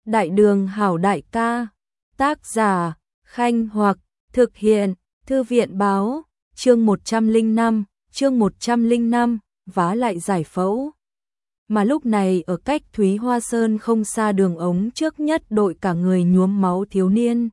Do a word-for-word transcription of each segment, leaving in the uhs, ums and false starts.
Đại đường hảo đại ca. Tác giả, Khanh Hoặc, thực hiện, Thư viện báo, chương một trăm lẻ năm, chương một trăm lẻ năm, vá lại giải phẫu. Mà lúc này ở cách Thúy Hoa Sơn không xa đường ống trước nhất đội cả người nhuốm máu thiếu niên.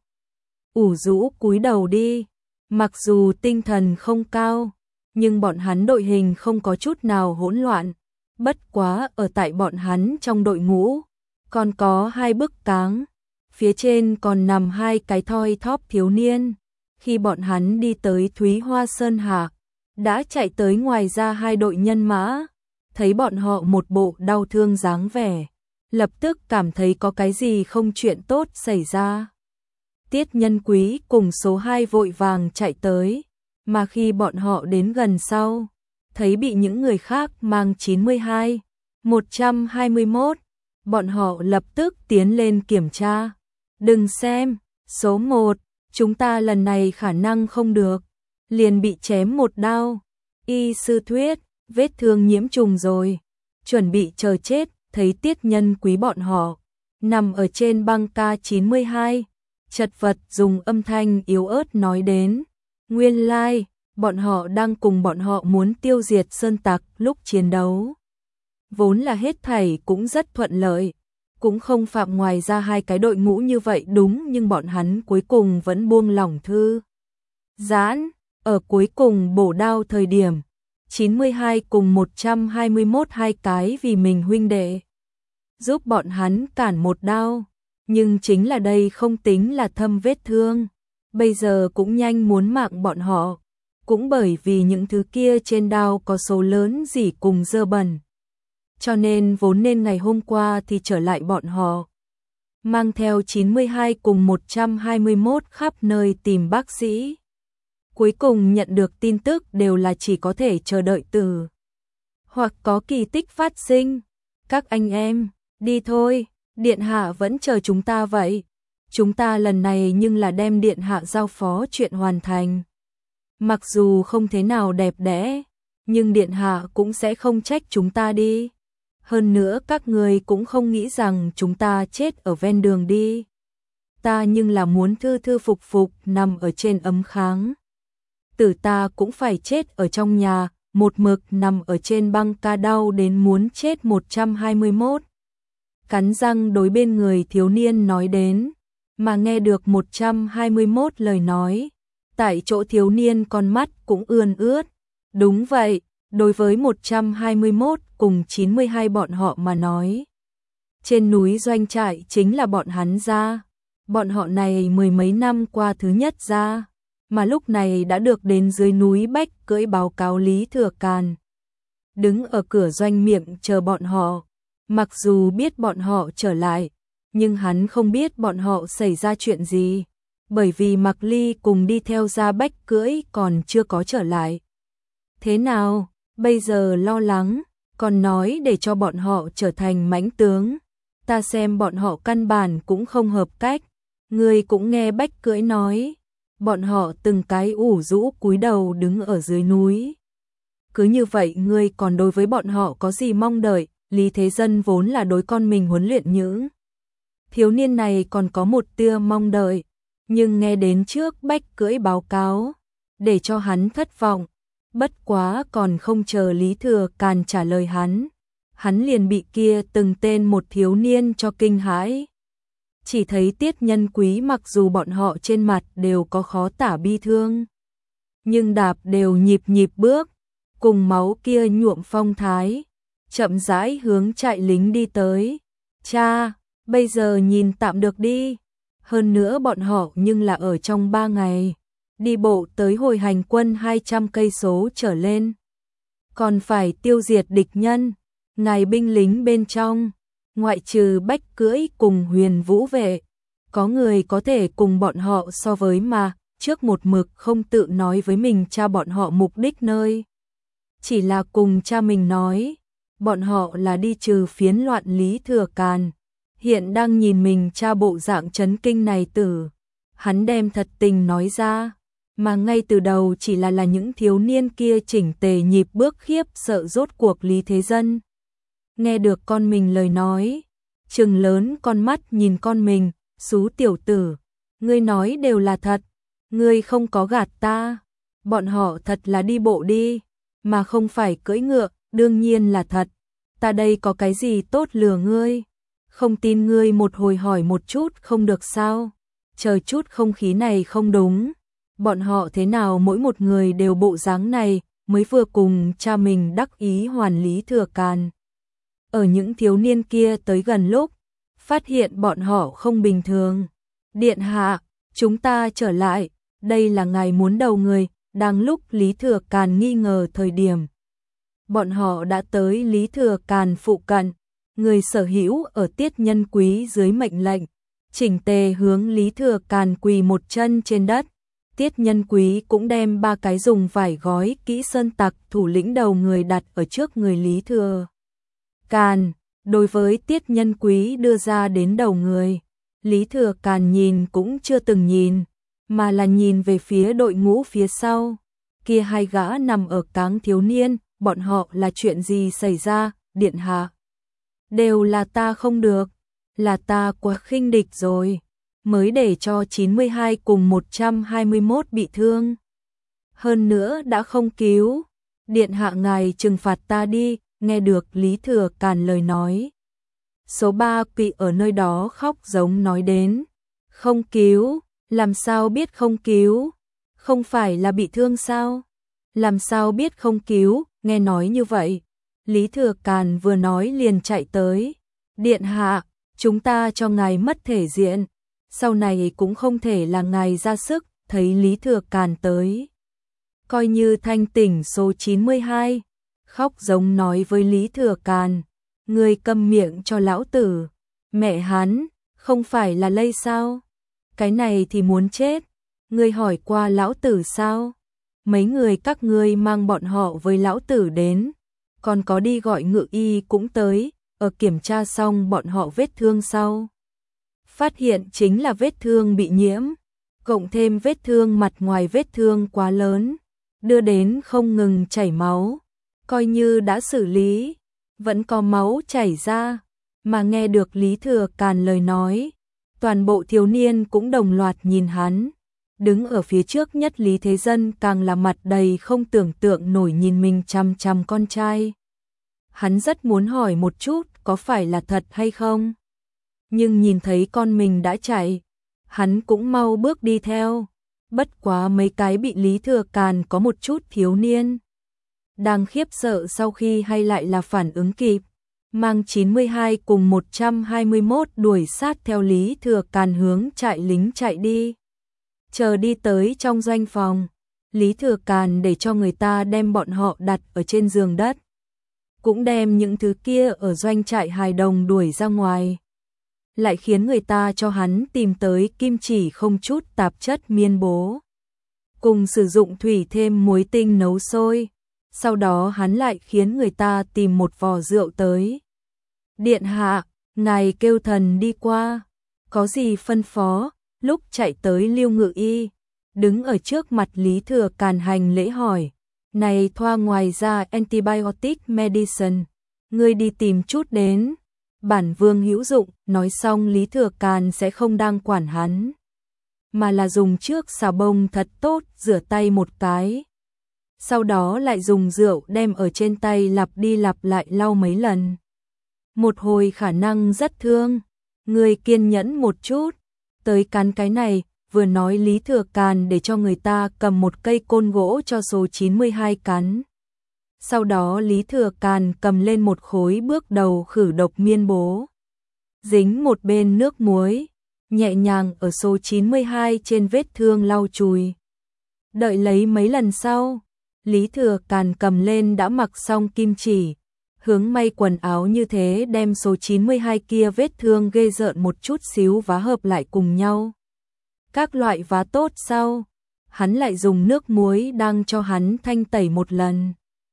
Ủ rũ cúi đầu đi, mặc dù tinh thần không cao, nhưng bọn hắn đội hình không có chút nào hỗn loạn. Bất quá ở tại bọn hắn trong đội ngũ, còn có hai bức cáng, phía trên còn nằm hai cái thoi thóp thiếu niên. Khi bọn hắn đi tới Thúy Hoa Sơn hạ, đã chạy tới ngoài ra hai đội nhân mã, thấy bọn họ một bộ đau thương dáng vẻ, lập tức cảm thấy có cái gì không chuyện tốt xảy ra. Tiết Nhân Quý cùng số hai vội vàng chạy tới, mà khi bọn họ đến gần sau, thấy bị những người khác mang chín mươi hai, một trăm hai mươi mốt, bọn họ lập tức tiến lên kiểm tra. Đừng xem, số một, chúng ta lần này khả năng không được, liền bị chém một đao. Y sư thuyết, vết thương nhiễm trùng rồi, chuẩn bị chờ chết. Thấy Tiết Nhân Quý bọn họ nằm ở trên băng ca chín mươi hai, chật vật dùng âm thanh yếu ớt nói đến, nguyên lai, like, bọn họ đang cùng bọn họ muốn tiêu diệt sơn tặc lúc chiến đấu. Vốn là hết thảy cũng rất thuận lợi, cũng không phạm ngoài ra hai cái đội ngũ như vậy đúng, nhưng bọn hắn cuối cùng vẫn buông lỏng thư giãn, ở cuối cùng bổ đao thời điểm, chín mươi hai cùng một trăm hai mươi mốt hai cái vì mình huynh đệ, giúp bọn hắn cản một đao, nhưng chính là đây không tính là thâm vết thương, bây giờ cũng nhanh muốn mạng bọn họ, cũng bởi vì những thứ kia trên đao có số lớn gì cùng dơ bẩn. Cho nên vốn nên ngày hôm qua thì trở lại bọn họ, mang theo chín mươi hai cùng một trăm hai mươi mốt khắp nơi tìm bác sĩ. Cuối cùng nhận được tin tức đều là chỉ có thể chờ đợi từ hoặc có kỳ tích phát sinh. Các anh em, đi thôi, điện hạ vẫn chờ chúng ta vậy. Chúng ta lần này nhưng là đem điện hạ giao phó chuyện hoàn thành. Mặc dù không thế nào đẹp đẽ, nhưng điện hạ cũng sẽ không trách chúng ta đi. Hơn nữa các người cũng không nghĩ rằng chúng ta chết ở ven đường đi. Ta nhưng là muốn thư thư phục phục nằm ở trên ấm kháng. Tử ta cũng phải chết ở trong nhà, một mực nằm ở trên băng ca đau đến muốn chết một trăm hai mươi mốt. Cắn răng đối bên người thiếu niên nói đến, mà nghe được một trăm hai mươi mốt lời nói. Tại chỗ thiếu niên con mắt cũng ươn ướt. Đúng vậy, đối với một trăm hai mươi mốt cùng chín mươi hai bọn họ mà nói, trên núi doanh trại chính là bọn hắn ra. Bọn họ này mười mấy năm qua thứ nhất ra, mà lúc này đã được đến dưới núi Bách cưỡi báo cáo Lý Thừa Càn. Đứng ở cửa doanh miệng chờ bọn họ, mặc dù biết bọn họ trở lại, nhưng hắn không biết bọn họ xảy ra chuyện gì, bởi vì Mạc Ly cùng đi theo ra Bách cưỡi còn chưa có trở lại. Thế nào, bây giờ lo lắng, còn nói để cho bọn họ trở thành mãnh tướng. Ta xem bọn họ căn bản cũng không hợp cách. Ngươi cũng nghe Bách cưỡi nói, bọn họ từng cái ủ rũ cúi đầu đứng ở dưới núi. Cứ như vậy ngươi còn đối với bọn họ có gì mong đợi? Lý Thế Dân vốn là đối con mình huấn luyện những thiếu niên này còn có một tia mong đợi, nhưng nghe đến trước Bách cưỡi báo cáo, để cho hắn thất vọng. Bất quá còn không chờ Lý Thừa Càn trả lời hắn, hắn liền bị kia từng tên một thiếu niên cho kinh hãi. Chỉ thấy Tiết Nhân Quý mặc dù bọn họ trên mặt đều có khó tả bi thương, nhưng đạp đều nhịp nhịp bước, cùng máu kia nhuộm phong thái, chậm rãi hướng trại lính đi tới. Cha, bây giờ nhìn tạm được đi. Hơn nữa bọn họ nhưng là ở trong ba ngày, đi bộ tới hồi hành quân hai trăm cây số trở lên. Còn phải tiêu diệt địch nhân, ngài binh lính bên trong, ngoại trừ Bách cưỡi cùng Huyền Vũ vệ, có người có thể cùng bọn họ so với mà, trước một mực không tự nói với mình cha bọn họ mục đích nơi. Chỉ là cùng cha mình nói, bọn họ là đi trừ phiến loạn Lý Thừa Càn. Hiện đang nhìn mình cha bộ dạng chấn kinh này tử, hắn đem thật tình nói ra, mà ngay từ đầu chỉ là là những thiếu niên kia chỉnh tề nhịp bước khiếp sợ rốt cuộc Lý Thế Dân. Nghe được con mình lời nói, trừng lớn con mắt nhìn con mình, xú tiểu tử, ngươi nói đều là thật, ngươi không có gạt ta, bọn họ thật là đi bộ đi, mà không phải cưỡi ngựa, đương nhiên là thật, ta đây có cái gì tốt lừa ngươi, không tin ngươi một hồi hỏi một chút không được sao, chờ chút không khí này không đúng, bọn họ thế nào mỗi một người đều bộ dáng này, mới vừa cùng cha mình đắc ý hoàn Lý Thừa Càn. Ở những thiếu niên kia tới gần lúc, phát hiện bọn họ không bình thường. Điện hạ, chúng ta trở lại, đây là ngài muốn đầu người, đang lúc Lý Thừa Càn nghi ngờ thời điểm. Bọn họ đã tới Lý Thừa Càn phụ cận, người sở hữu ở Tiết Nhân Quý dưới mệnh lệnh, chỉnh tề hướng Lý Thừa Càn quỳ một chân trên đất. Tiết Nhân Quý cũng đem ba cái dùng vải gói kỹ sơn tặc thủ lĩnh đầu người đặt ở trước người Lý Thừa Càn, đối với Tiết Nhân Quý đưa ra đến đầu người. Lý Thừa Càn nhìn cũng chưa từng nhìn, mà là nhìn về phía đội ngũ phía sau. Kia hai gã nằm ở cáng thiếu niên, bọn họ là chuyện gì xảy ra, điện hạ? Đều là ta không được, là ta quá khinh địch rồi, mới để cho chín mươi hai cùng một trăm hai mươi mốt bị thương. Hơn nữa đã không cứu, điện hạ ngài trừng phạt ta đi, nghe được Lý Thừa Càn lời nói. Số ba quỵ ở nơi đó khóc giống nói đến, không cứu, làm sao biết không cứu, không phải là bị thương sao, làm sao biết không cứu, nghe nói như vậy. Lý Thừa Càn vừa nói liền chạy tới, điện hạ, chúng ta cho ngài mất thể diện, sau này cũng không thể là ngài ra sức, thấy Lý Thừa Càn tới. Coi như thanh tỉnh số chín mươi hai, khóc giống nói với Lý Thừa Càn, ngươi câm miệng cho lão tử, mẹ hắn, không phải là lây sao? Cái này thì muốn chết, ngươi hỏi qua lão tử sao? Mấy người các ngươi mang bọn họ với lão tử đến, còn có đi gọi ngự y cũng tới, ở kiểm tra xong bọn họ vết thương sau. Phát hiện chính là vết thương bị nhiễm, cộng thêm vết thương mặt ngoài vết thương quá lớn, đưa đến không ngừng chảy máu, coi như đã xử lý, vẫn có máu chảy ra, mà nghe được Lý Thừa Càn lời nói, toàn bộ thiếu niên cũng đồng loạt nhìn hắn, đứng ở phía trước nhất Lý Thế Dân càng là mặt đầy không tưởng tượng nổi nhìn mình chằm chằm con trai. Hắn rất muốn hỏi một chút có phải là thật hay không, nhưng nhìn thấy con mình đã chạy, hắn cũng mau bước đi theo, bất quá mấy cái bị Lý Thừa Càn có một chút thiếu niên. Đang khiếp sợ sau khi hay lại là phản ứng kịp, mang chín mươi hai cùng một trăm hai mươi mốt đuổi sát theo Lý Thừa Càn hướng trại lính chạy đi. Chờ đi tới trong doanh phòng, Lý Thừa Càn để cho người ta đem bọn họ đặt ở trên giường đất, cũng đem những thứ kia ở doanh trại hài đồng đuổi ra ngoài, lại khiến người ta cho hắn tìm tới kim chỉ không chút tạp chất miên bố, cùng sử dụng thủy thêm muối tinh nấu sôi, sau đó hắn lại khiến người ta tìm một vò rượu tới. Điện hạ, ngài kêu thần đi qua, có gì phân phó? Lúc chạy tới Lưu Ngự Y, đứng ở trước mặt Lý Thừa Càn hành lễ hỏi, này thoa ngoài ra antibiotic medicine, ngươi đi tìm chút đến. Bản vương hữu dụng, nói xong Lý Thừa Càn sẽ không đang quản hắn, mà là dùng trước xà bông thật tốt rửa tay một cái, sau đó lại dùng rượu đem ở trên tay lặp đi lặp lại lau mấy lần. Một hồi khả năng rất thương, ngươi kiên nhẫn một chút, tới cắn cái này, vừa nói Lý Thừa Càn để cho người ta cầm một cây côn gỗ cho số chín mươi hai cắn. Sau đó Lý Thừa Càn cầm lên một khối bước đầu khử độc miên bố, dính một bên nước muối, nhẹ nhàng ở số chín mươi hai trên vết thương lau chùi. Đợi lấy mấy lần sau, Lý Thừa Càn cầm lên đã mặc xong kim chỉ, hướng may quần áo như thế đem số chín mươi hai kia vết thương ghê rợn một chút xíu vá hợp lại cùng nhau. Các loại vá tốt sau, hắn lại dùng nước muối đang cho hắn thanh tẩy một lần.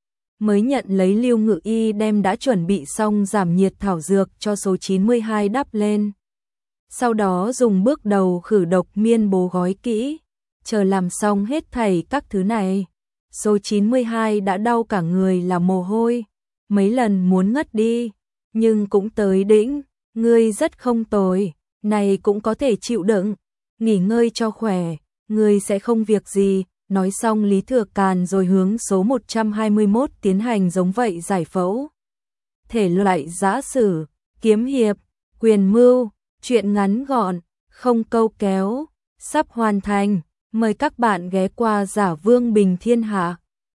Mới nhận lấy Lưu Ngự Y đem đã chuẩn bị xong giảm nhiệt thảo dược cho số chín mươi hai đắp lên. Sau đó dùng bước đầu khử độc miên bố gói kỹ, chờ làm xong hết thảy các thứ này. Số chín mươi hai đã đau cả người là mồ hôi, mấy lần muốn ngất đi, nhưng cũng tới đỉnh, Ngươi rất không tồi, này cũng có thể chịu đựng, nghỉ ngơi cho khỏe, ngươi sẽ không việc gì. Nói xong Lý Thừa Càn rồi hướng số một trăm hai mươi mốt tiến hành giống vậy giải phẫu. Thể loại giã sử, kiếm hiệp, quyền mưu, truyện ngắn gọn, không câu kéo, sắp hoàn thành. Mời các bạn ghé qua Giả Vương Bình Thiên Hạ.